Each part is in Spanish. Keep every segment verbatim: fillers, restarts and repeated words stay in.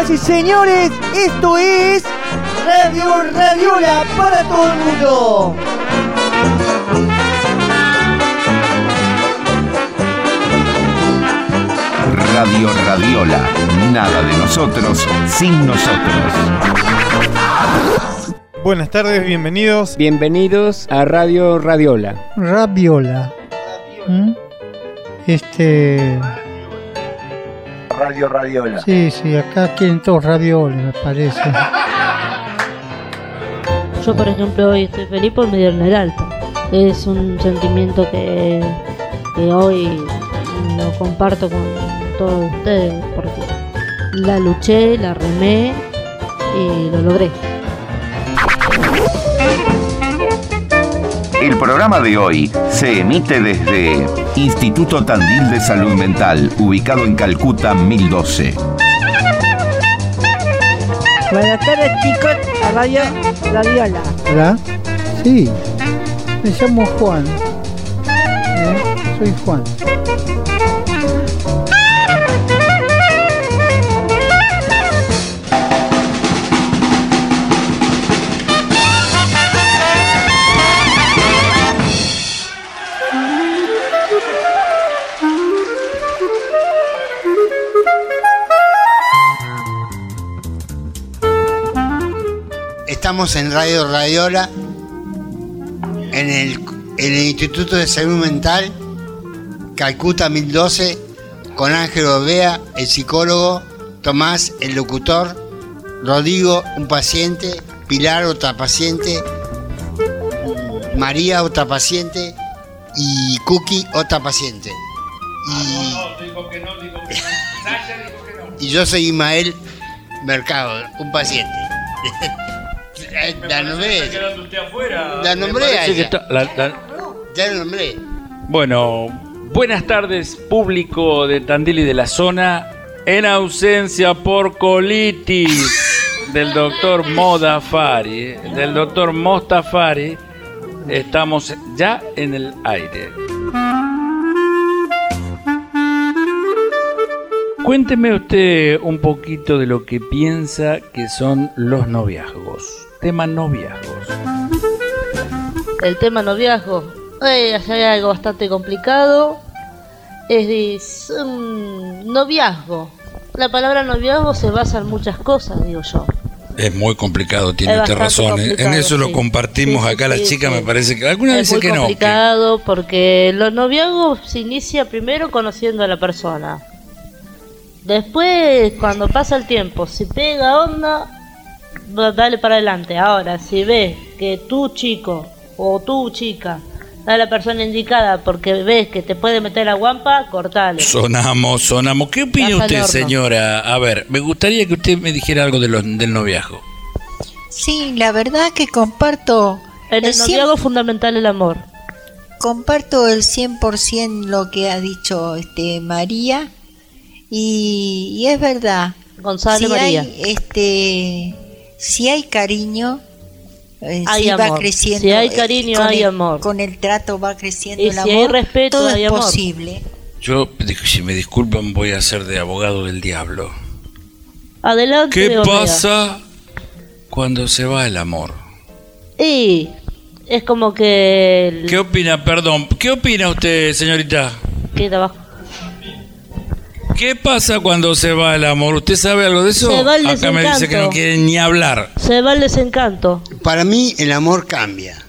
Señoras y señores, esto es Radio Radiola para todo el mundo. Radio Radiola, nada de nosotros sin nosotros. Buenas tardes, bienvenidos. Bienvenidos a Radio Radiola. Radiola. ¿Mm? Este... Radio Radiola. Sí, sí, acá quieren todos ravioles, me parece. Yo, por ejemplo, hoy estoy feliz por me dieron el alta. Es un sentimiento que, que hoy lo comparto con todos ustedes, porque la luché, la remé y lo logré. El programa de hoy se emite desde Instituto Tandil de Salud Mental, ubicado en Calcuta mil doce. Buenas tardes, chicos, a Radio Radiola. ¿Verdad? Sí, me llamo Juan. ¿Eh? Soy Juan. Estamos en Radio Radiola, en el, en el Instituto de Salud Mental, Calcuta mil doce, con Ángel Ovea, el psicólogo, Tomás, el locutor, Rodrigo, un paciente, Pilar, otra paciente, María, otra paciente, y Cookie, otra paciente. Y, no, no, digo que no, digo que no. Sasha dijo que no. Y yo soy Ismael Mercado, un paciente. La nombré. La nombré a ella. Está, la, la... Ya la nombré. Bueno, buenas tardes, público de Tandil y de la zona. En ausencia por colitis del doctor Modafari, del doctor Mostafari, estamos ya en el aire. Cuénteme usted un poquito de lo que piensa que son los noviazgos. Tema noviazgos. El tema noviazgo, eh, hay algo bastante complicado. Es un noviazgo. La palabra noviazgo se basa en muchas cosas, digo yo. Es muy complicado, tiene Es usted razón. En eso sí. lo compartimos sí, acá sí, la sí, chica, sí. me parece que alguna vez es que muy no. complicado que... porque los noviazgos se inicia primero conociendo a la persona. Después, cuando pasa el tiempo, si pega onda, dale para adelante. Ahora, si ves que tu chico o tu chica da la persona indicada porque ves que te puede meter la guampa, cortale. Sonamos, sonamos. ¿Qué opina usted, señora? A ver, me gustaría que usted me dijera algo de los, del noviazgo. Sí, la verdad que comparto... En el, el noviazgo es fundamental el amor. Comparto el cien por ciento lo que ha dicho este María. Y, y es verdad. Gonzalo si María. Hay, este, si hay cariño, eh, hay si amor. va creciendo. Si hay cariño, eh, hay el, amor. Con el trato va creciendo y el si amor. Hay respeto, todo hay es amor. posible. Yo, si me disculpan, voy a ser de abogado del diablo. Adelante. ¿Qué Omega. pasa cuando se va el amor? Y es como que... El... ¿Qué opina, perdón, qué opina usted, señorita? Queda abajo. ¿Qué pasa cuando se va el amor? ¿Usted sabe algo de eso? Se va el Acá me dice que no quiere ni hablar. Se va el desencanto. Para mí el amor cambia.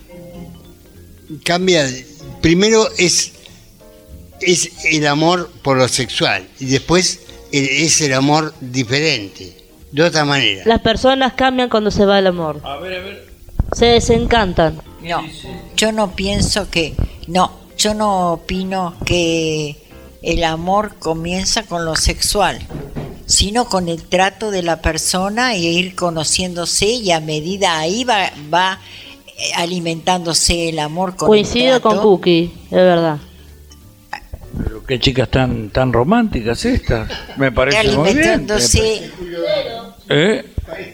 Cambia. Primero es, es el amor por lo sexual y después es el amor diferente, de otra manera. Las personas cambian cuando se va el amor. A ver, a ver. Se desencantan. No, yo no pienso que... No, yo no opino que... el amor comienza con lo sexual, sino con el trato de la persona e ir conociéndose y a medida ahí va, va alimentándose el amor con Coincido el trato. con Cookie, es verdad. Pero qué chicas tan tan románticas estas, me parece muy bien. Alimentándose. ¿Eh?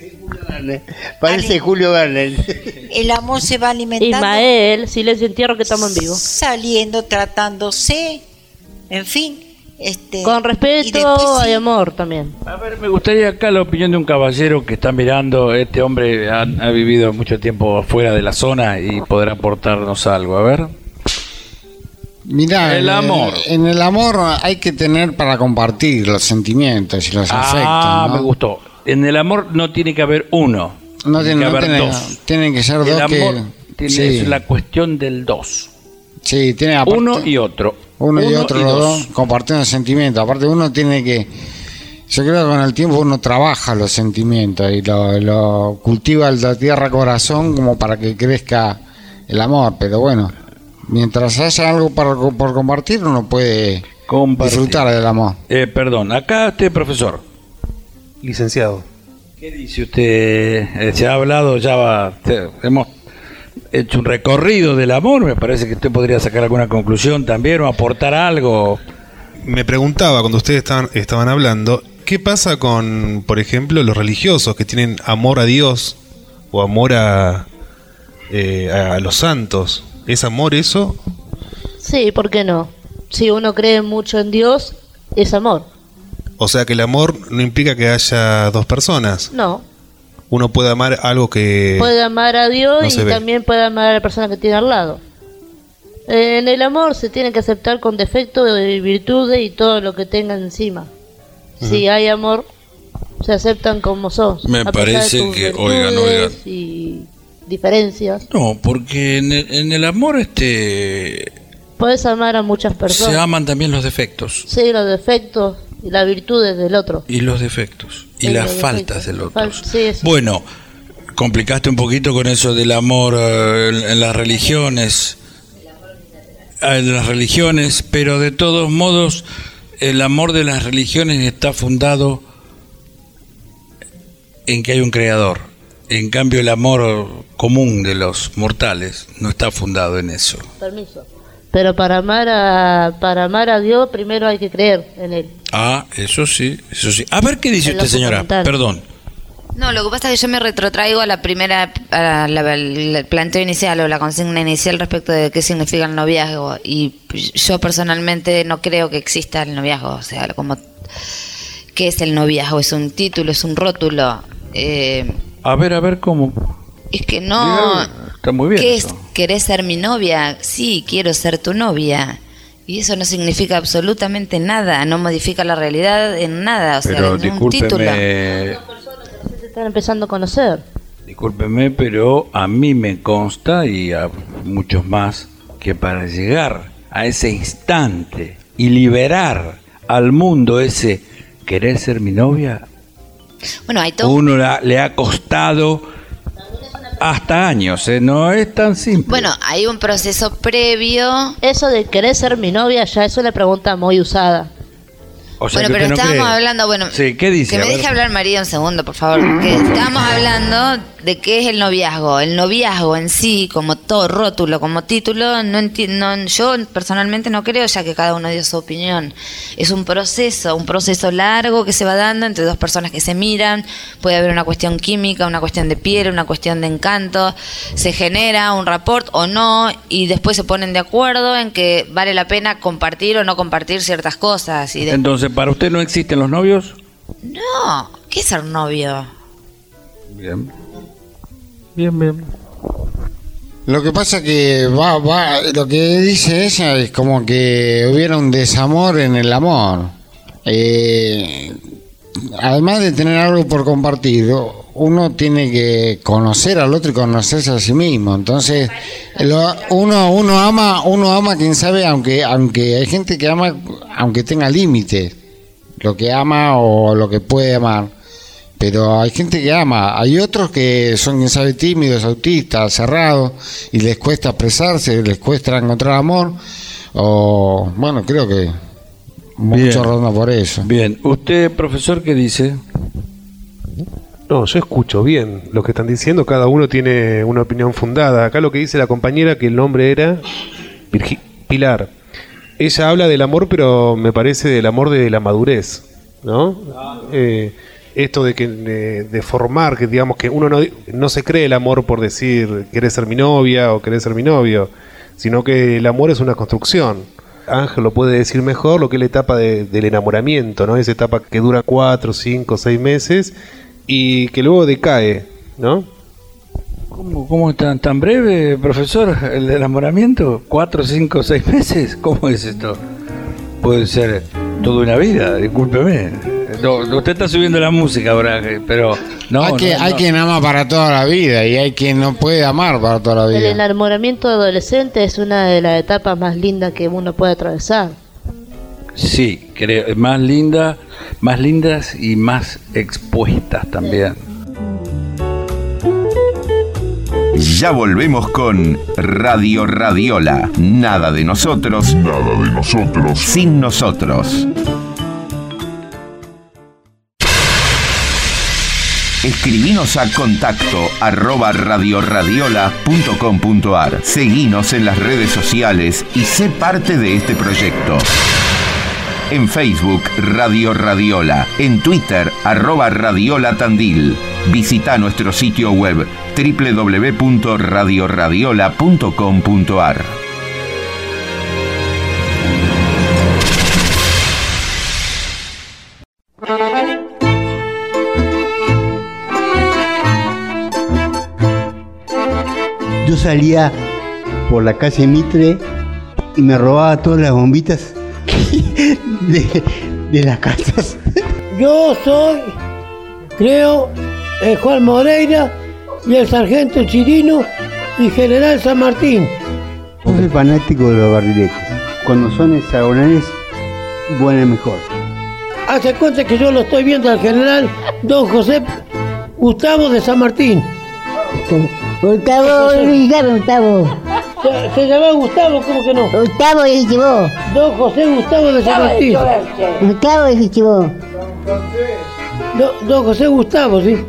Parece Julio Verne. El amor se va alimentando. Ismael, silencio entierro que estamos en vivo. Saliendo, tratándose, en fin, Este, Con respeto y después sí. hay amor también. A ver, me gustaría acá la opinión de un caballero que está mirando. Este hombre ha, ha vivido mucho tiempo fuera de la zona y podrá aportarnos algo. A ver. Mirá, el amor. En el, en el amor hay que tener para compartir los sentimientos y los Ah, afectos, ¿no? me gustó. En el amor no tiene que haber uno. No tiene tiene, que no haber tiene- dos. tienen que ser El dos amor que... tiene, sí. es la cuestión del dos. Sí, tiene aparte- Uno y otro. Uno, y Uno otro, y los dos. dos, compartiendo sentimientos. Aparte uno tiene que... Yo creo que con el tiempo uno trabaja los sentimientos y lo, lo cultiva el de tierra corazón como para que crezca el amor. Pero bueno, mientras haya algo para, por compartir, uno puede Compartir. disfrutar del amor. Eh, perdón, acá este profesor. Licenciado. ¿Qué dice usted? Eh, se ha hablado, ya va, te- hemos hecho un recorrido del amor, me parece que usted podría sacar alguna conclusión también o aportar algo. Me preguntaba cuando ustedes estaban, estaban hablando, ¿qué pasa con, por ejemplo, los religiosos que tienen amor a Dios o amor a, eh, a los santos? ¿Es amor eso? Sí, ¿por qué no? Si uno cree mucho en Dios, es amor. O sea que el amor no implica que haya dos personas. No. Uno puede amar algo que... Puede amar a Dios no se y ve. también puede amar a la persona que tiene al lado. Eh, En el amor se tiene que aceptar con defectos y virtudes y todo lo que tengan encima. Si hay amor, se aceptan como sos. Me a pesar de parece tus que, oigan, virtudes oigan. y diferencias. No, porque en el, en el amor este Puedes amar a muchas personas. se aman también los defectos. Sí, los defectos y las virtudes del otro. Y los defectos. Y Sí, las los faltas defectos. del otro. Fal- sí, eso. Bueno, complicaste un poquito con eso del amor eh, en, en las religiones. eh, En las religiones, pero de todos modos, el amor de las religiones está fundado en que hay un creador. En cambio, el amor común de los mortales no está fundado en eso. Permiso. Pero para amar a para amar a Dios primero hay que creer en él. Ah, eso sí, eso sí. A ver qué dice Es lo usted, señora. fundamental. Perdón. No, lo que pasa es que yo me retrotraigo a la primera, a la, al- al planteo inicial o la consigna inicial respecto de qué significa el noviazgo. Y yo personalmente no creo que exista el noviazgo. O sea, como ¿qué es el noviazgo? Es un título, es un rótulo. Eh, A ver, a ver cómo. es que no... Diga, está muy bien ¿Qué eso. es? ¿Querés ser mi novia? Sí, quiero ser tu novia. Y eso no significa absolutamente nada, no modifica la realidad en nada, o sea, Pero en un título. discúlpeme, Se están empezando a conocer. discúlpeme, pero a mí me consta y a muchos más que para llegar a ese instante y liberar al mundo ese querer ser mi novia, Bueno, hay todo. uno la- le ha costado hasta años, ¿eh? No es tan simple. Bueno, hay un proceso previo. Eso de querer ser mi novia ya es una pregunta muy usada. O sea, Bueno, que pero usted no estábamos cree. hablando, bueno, Sí, ¿qué dice? que me A ver. deje hablar María un segundo, por favor. Que estábamos hablando de qué es el noviazgo. El noviazgo en sí, como todo rótulo, como título, no entiendo. Yo personalmente no creo, ya que cada uno dio su opinión. Es un proceso, un proceso largo que se va dando entre dos personas que se miran. Puede haber una cuestión química, una cuestión de piel, una cuestión de encanto. Se genera un rapport o no, y después se ponen de acuerdo en que vale la pena compartir o no compartir ciertas cosas. Y de- Entonces, ¿para usted no existen los novios? No, ¿qué es ser novio? Bien. Bien, bien. Lo que pasa que va, va, lo que dice ella es como que hubiera un desamor en el amor. Eh, además de tener algo por compartir, uno tiene que conocer al otro y conocerse a sí mismo. Entonces, lo- uno uno ama, uno ama quien sabe, aunque aunque hay gente que ama aunque tenga límites, lo que ama o lo que puede amar. Pero hay gente que ama, hay otros que son, quien sabe, tímidos, autistas, cerrados, y les cuesta expresarse, les cuesta encontrar amor, o bueno, creo que mucho ronda por eso. Bien, ¿usted, profesor, qué dice? No, yo escucho bien lo que están diciendo, cada uno tiene una opinión fundada. Acá lo que dice la compañera, que el nombre era Virgi- Pilar. Ella habla del amor, pero me parece del amor de la madurez, ¿no? Eh, esto de que de, de formar, que digamos que uno no, no se cree el amor por decir querés ser mi novia o querés ser mi novio, sino que el amor es una construcción. Ángel lo puede decir mejor, lo que es la etapa de, del enamoramiento, ¿no? Esa etapa que dura cuatro, cinco, seis meses y que luego decae, ¿no? ¿Cómo, cómo tan, tan breve, profesor, el enamoramiento? ¿Cuatro, cinco, seis meses? ¿Cómo es esto? Puede ser toda una vida, discúlpeme. No, usted está subiendo la música ahora, pero no. Hay, que, no, hay no. quien ama para toda la vida y hay quien no puede amar para toda la El vida. enamoramiento adolescente es una de las etapas más lindas que uno puede atravesar. Sí, creo, más linda, más lindas y más expuestas también. Ya volvemos con Radio Radiola. Nada de nosotros. Nada de nosotros. Sin nosotros. Escribinos a contacto arroba radioradiola punto com punto ar. Seguinos en las redes sociales y sé parte de este proyecto. En Facebook, Radio Radiola. En Twitter, arroba Radiola Tandil. Visita nuestro sitio web doble u doble u doble u punto radio radiola punto com punto ar. Yo salía por la calle Mitre y me robaba todas las bombitas de, de las casas. Yo soy, creo, el Juan Moreira y el sargento Chirino y general San Martín. Yo soy fanático de los barriletes. Cuando son hexagonales, vuelan mejor. Hace cuenta que yo lo estoy viendo al general Don José Gustavo de San Martín. Gustavo, Gustavo, Gustavo. ¿Se, se llama Gustavo? ¿Cómo que no? Gustavo es el chivo. Don José Gustavo de San Martín. Gustavo es el chivo. Do, don José Gustavo, sí.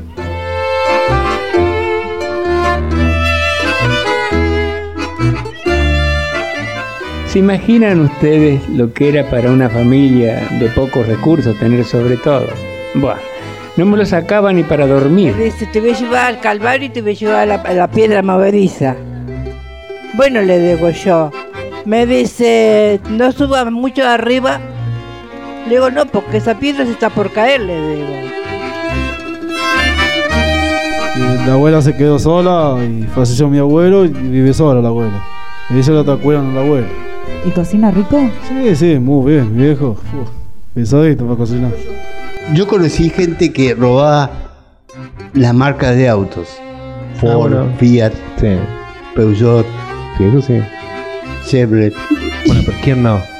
¿Se imaginan ustedes lo que era para una familia de pocos recursos tener sobre todo? Buah, no me lo sacaba ni para dormir. Me dice, te voy a llevar al Calvario y te voy a llevar a la, a la piedra movediza. Bueno, le digo yo. Me dice, no subas mucho arriba. Le digo, no, porque esa piedra se está por caer, le digo. La abuela se quedó sola y falleció mi abuelo y vive sola la abuela. Y ella la está cuidando la abuela. ¿Y cocina rico? Sí, sí, muy bien, viejo. Uf, pesadito para cocinar. Yo conocí gente que robaba las marcas de autos. Ford, ah, bueno. Fiat, sí. Peugeot, sí, eso sí. Chevrolet. Bueno, pero ¿quién no?